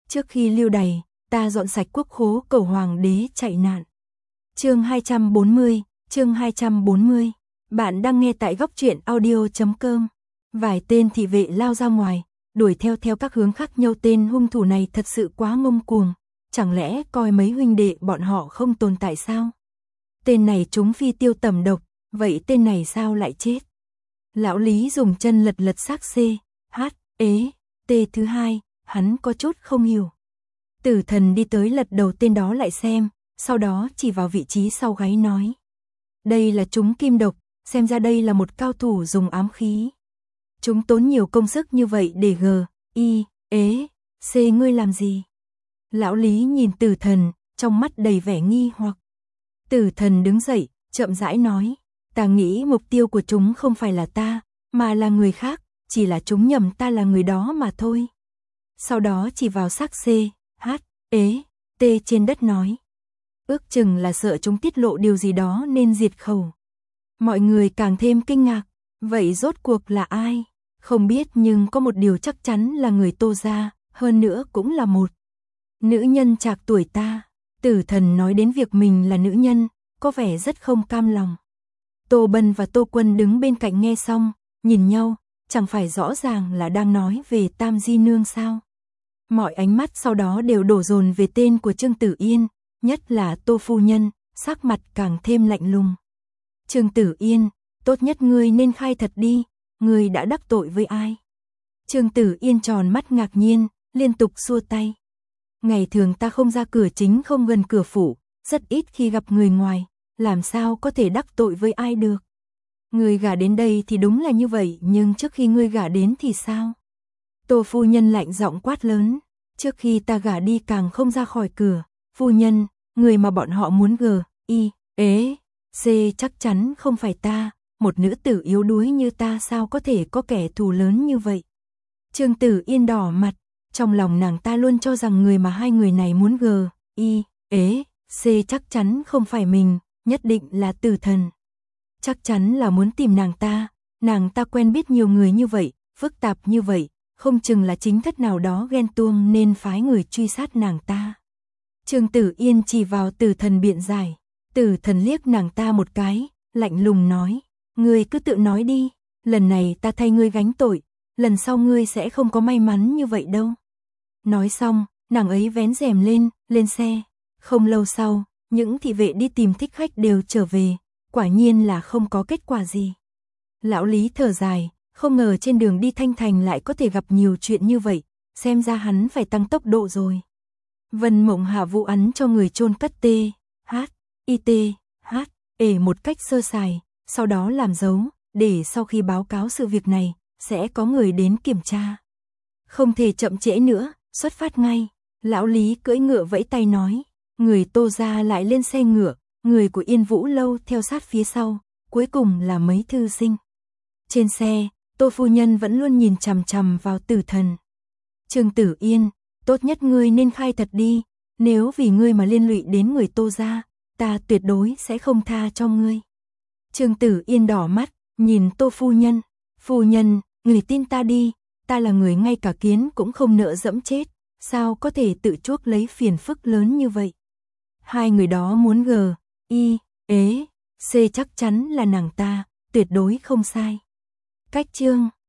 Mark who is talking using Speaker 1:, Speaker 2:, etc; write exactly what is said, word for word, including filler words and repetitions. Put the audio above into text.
Speaker 1: Trước khi lưu đày, ta dọn sạch quốc khố cầu hoàng đế chạy nạn. Chương hai trăm bốn mươi, chương hai trăm bốn mươi. Bạn đang nghe tại góc truyện audio chấm com. Vài tên thị vệ lao ra ngoài, đuổi theo theo các hướng khác nhau. Tên hung thủ này thật sự quá ngông cuồng, chẳng lẽ coi mấy huynh đệ bọn họ không tồn tại sao? Tên này trúng phi tiêu tầm độc, vậy tên này sao lại chết? Lão Lý dùng chân lật lật xác C, H, ế, T thứ hai, hắn có chút không hiểu. Tử Thần đi tới lật đầu tên đó lại xem, sau đó chỉ vào vị trí sau gáy nói. Đây là trúng kim độc, xem ra đây là một cao thủ dùng ám khí. Chúng tốn nhiều công sức như vậy để G, I, ế, C ngươi làm gì? Lão Lý nhìn Tử Thần, trong mắt đầy vẻ nghi hoặc. Tử Thần đứng dậy, chậm rãi nói. Ta nghĩ mục tiêu của chúng không phải là ta, mà là người khác, chỉ là chúng nhầm ta là người đó mà thôi. Sau đó chỉ vào xác C, H, ế, T trên đất nói. Ước chừng là sợ chúng tiết lộ điều gì đó nên diệt khẩu. Mọi người càng thêm kinh ngạc, vậy rốt cuộc là ai? Không biết, nhưng có một điều chắc chắn là người Tô gia, hơn nữa cũng là một nữ nhân trạc tuổi ta. Tử Thần nói đến việc mình là nữ nhân, có vẻ rất không cam lòng. Tô Bân và Tô Quân đứng bên cạnh nghe xong, nhìn nhau, chẳng phải rõ ràng là đang nói về Tam Di Nương sao? Mọi ánh mắt sau đó đều đổ dồn về tên của Trương Tử Yên, nhất là Tô phu nhân, sắc mặt càng thêm lạnh lùng. Trương Tử Yên, tốt nhất ngươi nên khai thật đi, ngươi đã đắc tội với ai? Trương Tử Yên tròn mắt ngạc nhiên, liên tục xua tay. Ngày thường ta không ra cửa chính, không gần cửa phủ, rất ít khi gặp người ngoài, làm sao có thể đắc tội với ai được? Ngươi gả đến đây thì đúng là như vậy, nhưng trước khi ngươi gả đến thì sao? Tô phu nhân lạnh giọng quát lớn, trước khi ta gả đi càng không ra khỏi cửa. Phu nhân, người mà bọn họ muốn g, i, ế, c chắc chắn không phải ta, một nữ tử yếu đuối như ta sao có thể có kẻ thù lớn như vậy? Trương Tử Yên đỏ mặt, trong lòng nàng ta luôn cho rằng người mà hai người này muốn g, i, ế, c chắc chắn không phải mình, nhất định là Tử Thần. Chắc chắn là muốn tìm nàng ta, nàng ta quen biết nhiều người như vậy, phức tạp như vậy, không chừng là chính thất nào đó ghen tuông nên phái người truy sát nàng ta. Trương Tử Yên chỉ vào Tử Thần biện giải. Tử Thần liếc nàng ta một cái, lạnh lùng nói, ngươi cứ tự nói đi, lần này ta thay ngươi gánh tội, lần sau ngươi sẽ không có may mắn như vậy đâu. Nói xong, nàng ấy vén rèm lên, lên xe. Không lâu sau, những thị vệ đi tìm thích khách đều trở về, quả nhiên là không có kết quả gì. Lão Lý thở dài, không ngờ trên đường đi Thanh Thành lại có thể gặp nhiều chuyện như vậy, xem ra hắn phải tăng tốc độ rồi. Vân Mộng hạ vụ án cho người chôn cất T, H, I T, H, E một cách sơ sài, sau đó làm dấu, để sau khi báo cáo sự việc này, sẽ có người đến kiểm tra. Không thể chậm trễ nữa, xuất phát ngay. Lão Lý cưỡi ngựa vẫy tay nói, người Tô gia lại lên xe ngựa, người của Yên Vũ lâu theo sát phía sau, cuối cùng là mấy thư sinh. Trên xe, Tô phu nhân vẫn luôn nhìn chằm chằm vào Tử Thần. Trương Tử Yên, tốt nhất ngươi nên khai thật đi, nếu vì ngươi mà liên lụy đến người Tô gia, ta tuyệt đối sẽ không tha cho ngươi. Trương Tử Yên đỏ mắt, nhìn Tô phu nhân, phu nhân, người tin ta đi, ta là người ngay cả kiến cũng không nỡ dẫm chết, sao có thể tự chuốc lấy phiền phức lớn như vậy? Hai người đó muốn g, i, ế, c chắc chắn là nàng ta, tuyệt đối không sai. Cách chương